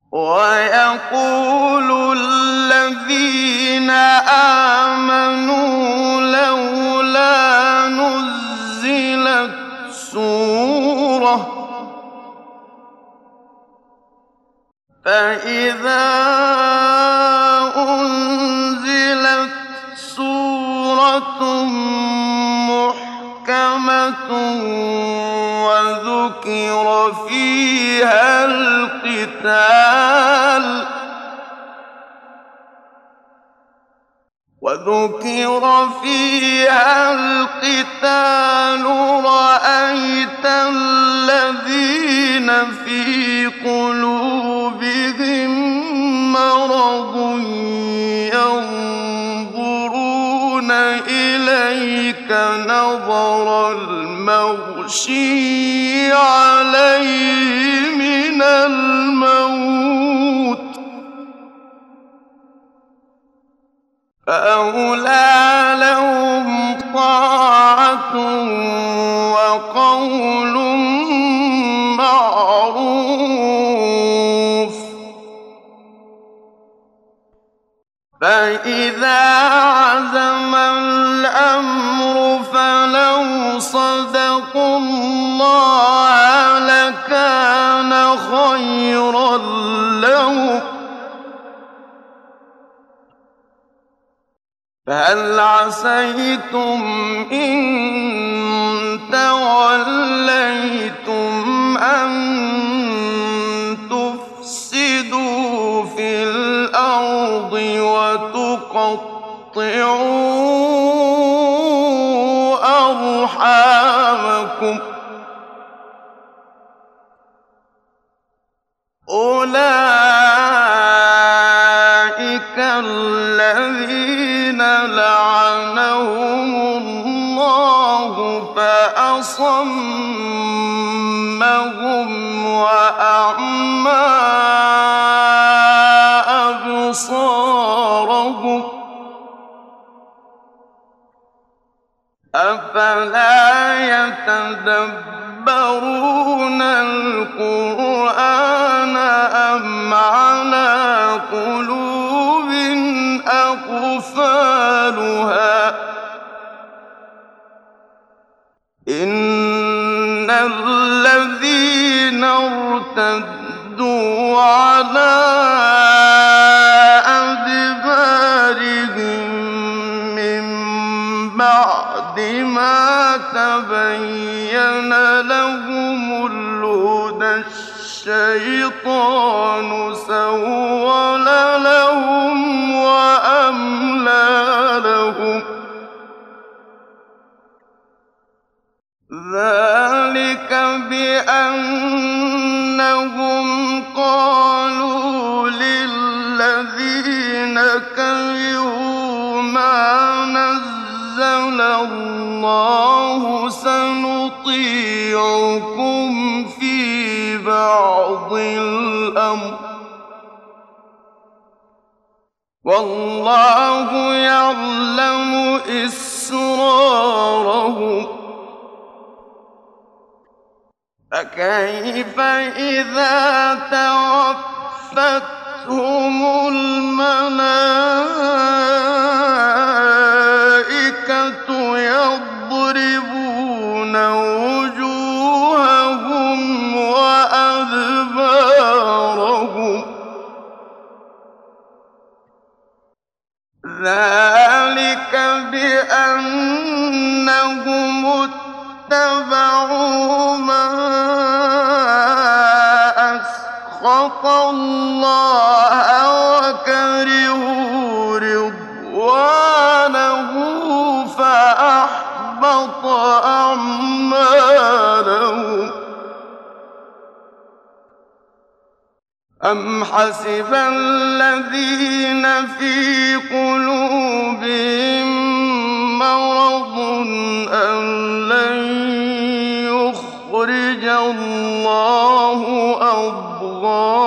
ويقول الذين آمنوا لولا نزلت سورة فإذا أنزلت سورة محكمة وذكر فيها القتال رأيت الذين في قلوبهم مرض ينظرون إليك نظر المغشي عليه من الموت فأولى لهم طاعة وقول معروف فإذا عزم الأمر فلو صدقوا الله لكان خيرا لهم فهل عسيتم إن توليتم أن تفسدوا في الأرض وتقطعوا أرحامكم أولئك الذين لعنهم الله فأصمهم وأعمى أبصارهم أفلا يتدبرون القرآن أم على قلوب أقفالها إن الذين ارتدوا على أدبارهم من بعد ما تبين لهم الهدى الشيطان سول لهم وأملى لهم ذلك بأنهم قالوا للذين كرهوا ما نزل الله سنطيعكم في بعض الأمر والله يعلم إسرارهم فكيف إذا توفتهم الملائكة يضربون وجوههم وأدبارهم ذلك بأنهم اتبعوا ما أسخط الله وكرهوا رضوانه فأحبط أعمالهم أم حسب الذين في قلوبهم مرض أن لن يخرج الله أضغانهم